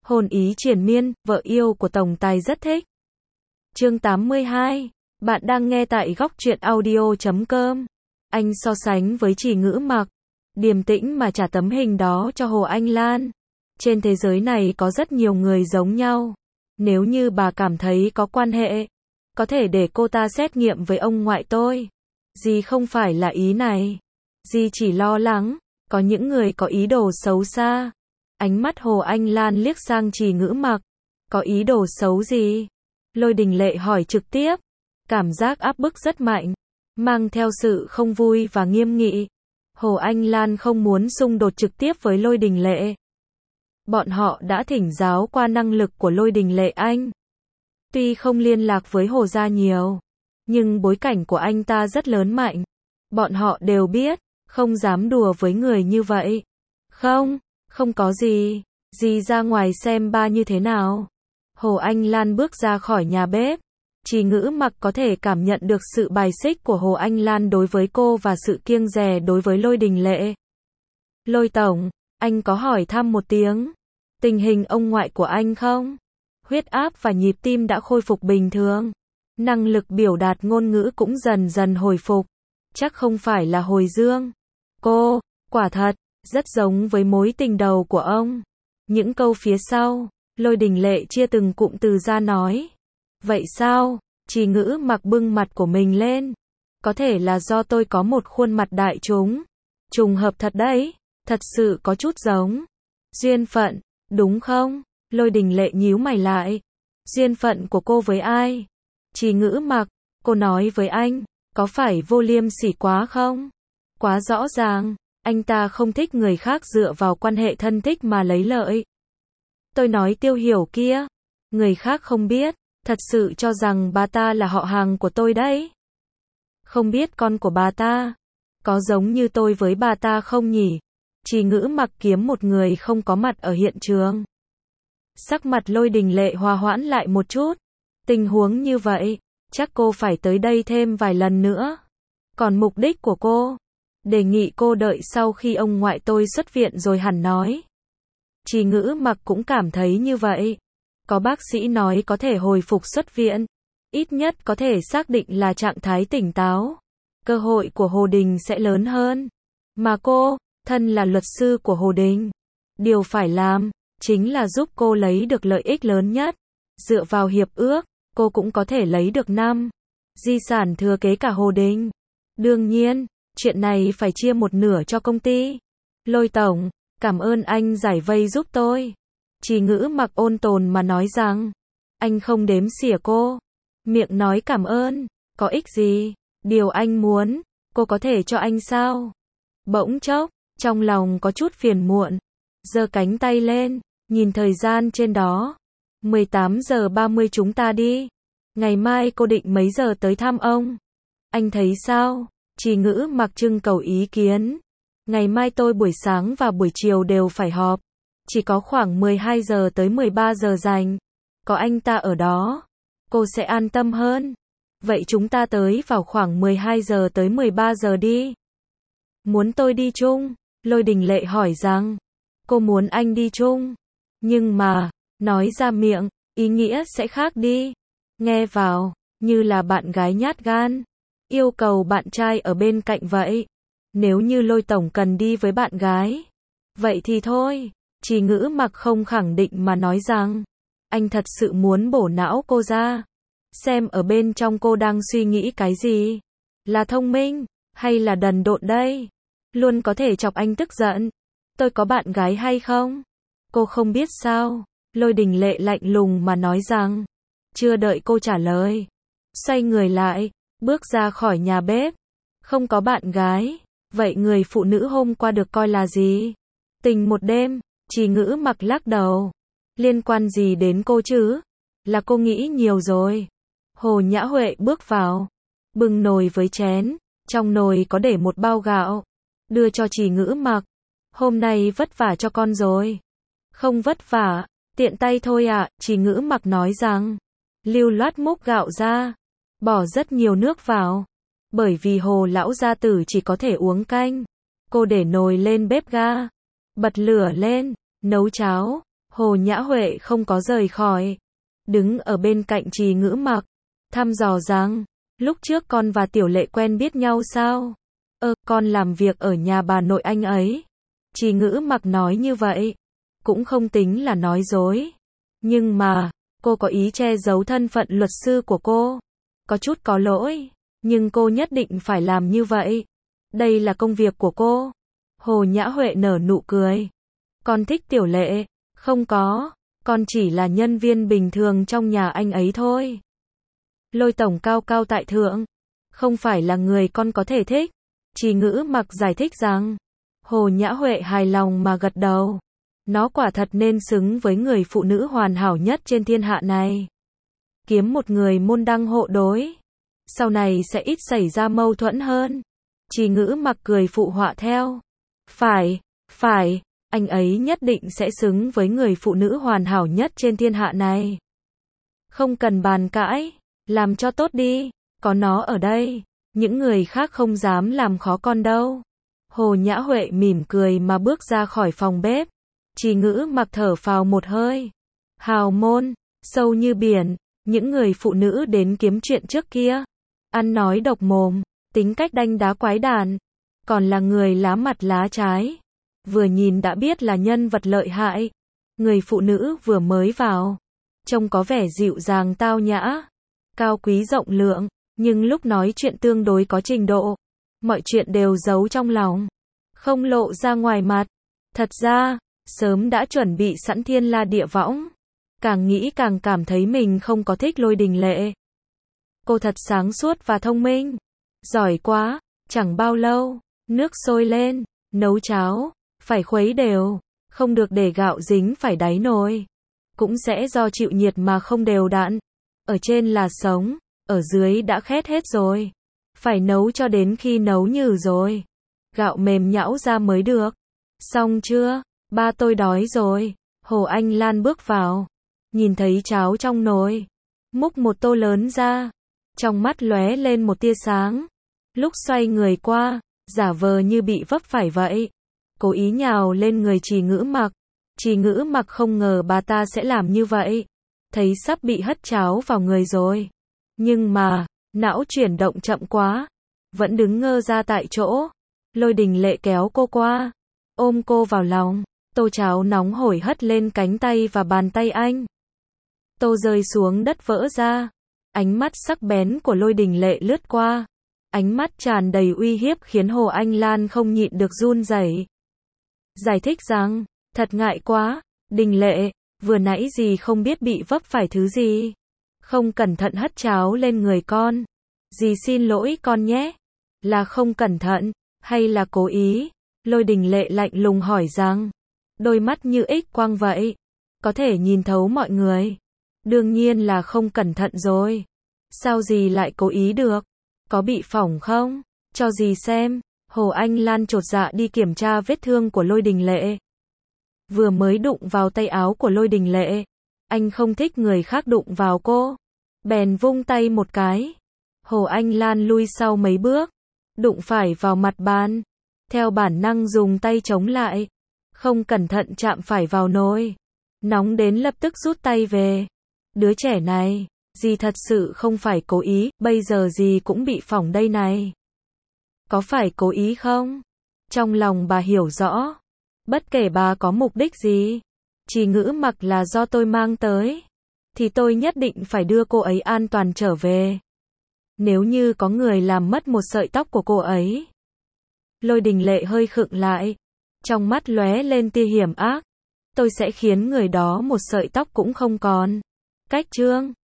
Hồn ý triền miên, vợ yêu của tổng tài rất thích. Chương 82. Bạn đang nghe tại góc truyện audio.com. Anh so sánh với Trì Ngữ Mặc, điềm tĩnh mà trả tấm hình đó cho Hồ Anh Lan. Trên thế giới này có rất nhiều người giống nhau. Nếu như bà cảm thấy có quan hệ, có thể để cô ta xét nghiệm với ông ngoại tôi. Dì không phải là ý này. Dì chỉ lo lắng, có những người có ý đồ xấu xa. Ánh mắt Hồ Anh Lan liếc sang Trì Ngữ Mặc. Có ý đồ xấu gì? Lôi Đình Lệ hỏi trực tiếp. Cảm giác áp bức rất mạnh, mang theo sự không vui và nghiêm nghị. Hồ Anh Lan không muốn xung đột trực tiếp với Lôi Đình Lệ. Bọn họ đã thỉnh giáo qua năng lực của Lôi Đình Lệ anh. Tuy không liên lạc với Hồ gia nhiều, nhưng bối cảnh của anh ta rất lớn mạnh. Bọn họ đều biết, không dám đùa với người như vậy. Không có gì. Dì ra ngoài xem ba như thế nào. Hồ Anh Lan bước ra khỏi nhà bếp. Trì Ngữ Mặc có thể cảm nhận được sự bài xích của Hồ Anh Lan đối với cô và sự kiêng dè đối với Lôi Đình Lệ. Lôi tổng, anh có hỏi thăm một tiếng. Tình hình ông ngoại của anh không? Huyết áp và nhịp tim đã khôi phục bình thường. Năng lực biểu đạt ngôn ngữ cũng dần dần hồi phục. Chắc không phải là hồi dương. Cô, quả thật, rất giống với mối tình đầu của ông. Những câu phía sau, Lôi Đình Lệ chia từng cụm từ ra nói. Vậy sao? Trì Ngữ Mặc bưng mặt của mình lên. Có thể là do tôi có một khuôn mặt đại chúng. Trùng hợp thật đấy, thật sự có chút giống. Duyên phận, đúng không? Lôi Đình Lệ nhíu mày lại. Duyên phận của cô với ai? Trì Ngữ Mặc, cô nói với anh, có phải vô liêm sỉ quá không? Quá rõ ràng, anh ta không thích người khác dựa vào quan hệ thân thích mà lấy lợi. Tôi nói Tiêu Hiểu kia, người khác không biết, thật sự cho rằng bà ta là họ hàng của tôi đấy. Không biết con của bà ta, có giống như tôi với bà ta không nhỉ? Trì Ngữ Mặc kiếm một người không có mặt ở hiện trường. Sắc mặt Lôi Đình Lệ hòa hoãn lại một chút. Tình huống như vậy, chắc cô phải tới đây thêm vài lần nữa. Còn mục đích của cô, đề nghị cô đợi sau khi ông ngoại tôi xuất viện rồi hẳn nói. Trì Ngữ Mặc cũng cảm thấy như vậy. Có bác sĩ nói có thể hồi phục xuất viện, ít nhất có thể xác định là trạng thái tỉnh táo. Cơ hội của Hồ Đình sẽ lớn hơn. Mà cô, thân là luật sư của Hồ Đình, điều phải làm chính là giúp cô lấy được lợi ích lớn nhất. Dựa vào hiệp ước, cô cũng có thể lấy được 5 di sản thừa kế cả Hồ Đình. Đương nhiên, chuyện này phải chia một nửa cho công ty. Lôi tổng, cảm ơn anh giải vây giúp tôi. Trì Ngữ Mặc ôn tồn mà nói rằng, anh không đếm xỉa cô. Miệng nói cảm ơn, có ích gì? Điều anh muốn, cô có thể cho anh sao? Bỗng chốc, trong lòng có chút phiền muộn. Giơ cánh tay lên, nhìn thời gian trên đó. 18:30 chúng ta đi. Ngày mai cô định mấy giờ tới thăm ông? Anh thấy sao? Trì Ngữ Mặc trưng cầu ý kiến. Ngày mai tôi buổi sáng và buổi chiều đều phải họp. Chỉ có khoảng 12 giờ tới 13 giờ rảnh. Có anh ta ở đó, cô sẽ an tâm hơn. Vậy chúng ta tới vào khoảng 12 giờ tới 13 giờ đi. Muốn tôi đi chung? Lôi Đình Lệ hỏi rằng. Cô muốn anh đi chung. Nhưng mà, nói ra miệng, ý nghĩa sẽ khác đi. Nghe vào, như là bạn gái nhát gan. Yêu cầu bạn trai ở bên cạnh vậy. Nếu như Lôi tổng cần đi với bạn gái, vậy thì thôi. Trì Ngữ Mặc không khẳng định mà nói rằng, anh thật sự muốn bổ não cô ra. Xem ở bên trong cô đang suy nghĩ cái gì. Là thông minh, hay là đần độn đây? Luôn có thể chọc anh tức giận. Tôi có bạn gái hay không? Cô không biết sao? Lôi Đình Lệ lạnh lùng mà nói rằng. Chưa đợi cô trả lời, xoay người lại, bước ra khỏi nhà bếp. Không có bạn gái, vậy người phụ nữ hôm qua được coi là gì? Tình một đêm. Trì Ngữ Mặc lắc đầu. Liên quan gì đến cô chứ? Là cô nghĩ nhiều rồi. Hồ Nhã Huệ bước vào, bưng nồi với chén, trong nồi có để một bao gạo, đưa cho Trì Ngữ Mặc. Hôm nay vất vả cho con rồi. Không vất vả, tiện tay thôi ạ, Trì Ngữ Mặc nói rằng. Lưu loát múc gạo ra, bỏ rất nhiều nước vào. Bởi vì Hồ lão gia tử chỉ có thể uống canh. Cô để nồi lên bếp ga, bật lửa lên, nấu cháo. Hồ Nhã Huệ không có rời khỏi, đứng ở bên cạnh Trì Ngữ Mặc, thăm dò rằng, lúc trước con và Tiểu Lệ quen biết nhau sao? Con làm việc ở nhà bà nội anh ấy. Trì Ngữ Mặc nói như vậy, cũng không tính là nói dối. Nhưng mà, cô có ý che giấu thân phận luật sư của cô. Có chút có lỗi, nhưng cô nhất định phải làm như vậy. Đây là công việc của cô. Hồ Nhã Huệ nở nụ cười. Con thích Tiểu Lệ, không có, con chỉ là nhân viên bình thường trong nhà anh ấy thôi. Lôi tổng cao cao tại thượng, không phải là người con có thể thích. Trì Ngữ Mặc giải thích rằng, Hồ Nhã Huệ hài lòng mà gật đầu. Nó quả thật nên xứng với người phụ nữ hoàn hảo nhất trên thiên hạ này. Kiếm một người môn đăng hộ đối, sau này sẽ ít xảy ra mâu thuẫn hơn. Trì Ngữ Mặc cười phụ họa theo. Phải, anh ấy nhất định sẽ xứng với người phụ nữ hoàn hảo nhất trên thiên hạ này. Không cần bàn cãi, làm cho tốt đi, có nó ở đây, những người khác không dám làm khó con đâu. Hồ Nhã Huệ mỉm cười mà bước ra khỏi phòng bếp. Trì Ngữ Mặc thở phào một hơi. Hào môn, sâu như biển, những người phụ nữ đến kiếm chuyện trước kia, ăn nói độc mồm, tính cách đanh đá quái đản, còn là người lá mặt lá trái, vừa nhìn đã biết là nhân vật lợi hại. Người phụ nữ vừa mới vào, trông có vẻ dịu dàng tao nhã, cao quý rộng lượng, nhưng lúc nói chuyện tương đối có trình độ. Mọi chuyện đều giấu trong lòng, không lộ ra ngoài mặt. Thật ra, sớm đã chuẩn bị sẵn thiên la địa võng. Càng nghĩ càng cảm thấy mình không có thích Lôi Đình Lệ. Cô thật sáng suốt và thông minh. Giỏi quá, chẳng bao lâu, nước sôi lên, nấu cháo, phải khuấy đều, không được để gạo dính phải đáy nồi. Cũng sẽ do chịu nhiệt mà không đều đặn. Ở trên là sống, ở dưới đã khét hết rồi. Phải nấu cho đến khi nấu nhừ rồi, gạo mềm nhão ra mới được. Xong chưa? Ba tôi đói rồi. Hồ Anh Lan bước vào, nhìn thấy cháo trong nồi, múc một tô lớn ra, trong mắt lóe lên một tia sáng. Lúc xoay người qua, giả vờ như bị vấp phải vậy, cố ý nhào lên người Trì Ngữ Mặc. Trì Ngữ Mặc không ngờ bà ta sẽ làm như vậy, thấy sắp bị hất cháo vào người rồi. Nhưng mà, não chuyển động chậm quá, vẫn đứng ngơ ra tại chỗ. Lôi Đình Lệ kéo cô qua, ôm cô vào lòng, tô cháo nóng hổi hất lên cánh tay và bàn tay anh. Tô rơi xuống đất vỡ ra, ánh mắt sắc bén của Lôi Đình Lệ lướt qua, ánh mắt tràn đầy uy hiếp khiến Hồ Anh Lan không nhịn được run rẩy. Giải thích rằng, thật ngại quá, Đình Lệ, vừa nãy dì không biết bị vấp phải thứ gì, không cẩn thận hất cháo lên người con. Dì xin lỗi con nhé. Là không cẩn thận, hay là cố ý? Lôi Đình Lệ lạnh lùng hỏi rằng, đôi mắt như ích quang vậy, có thể nhìn thấu mọi người. Đương nhiên là không cẩn thận rồi. Sao dì lại cố ý được? Có bị phỏng không? Cho dì xem. Hồ Anh Lan chột dạ đi kiểm tra vết thương của Lôi Đình Lệ. Vừa mới đụng vào tay áo của Lôi Đình Lệ, anh không thích người khác đụng vào cô, bèn vung tay một cái. Hồ Anh Lan lui sau mấy bước, đụng phải vào mặt bàn, theo bản năng dùng tay chống lại, không cẩn thận chạm phải vào nồi, nóng đến lập tức rút tay về. Đứa trẻ này, dì thật sự không phải cố ý, bây giờ dì cũng bị phỏng đây này. Có phải cố ý không? Trong lòng bà hiểu rõ, bất kể bà có mục đích gì, Trì Ngữ Mặc là do tôi mang tới, thì tôi nhất định phải đưa cô ấy an toàn trở về. Nếu như có người làm mất một sợi tóc của cô ấy. Lôi Đình Lệ hơi khựng lại, trong mắt lóe lên tia hiểm ác. Tôi sẽ khiến người đó một sợi tóc cũng không còn. Cách trương.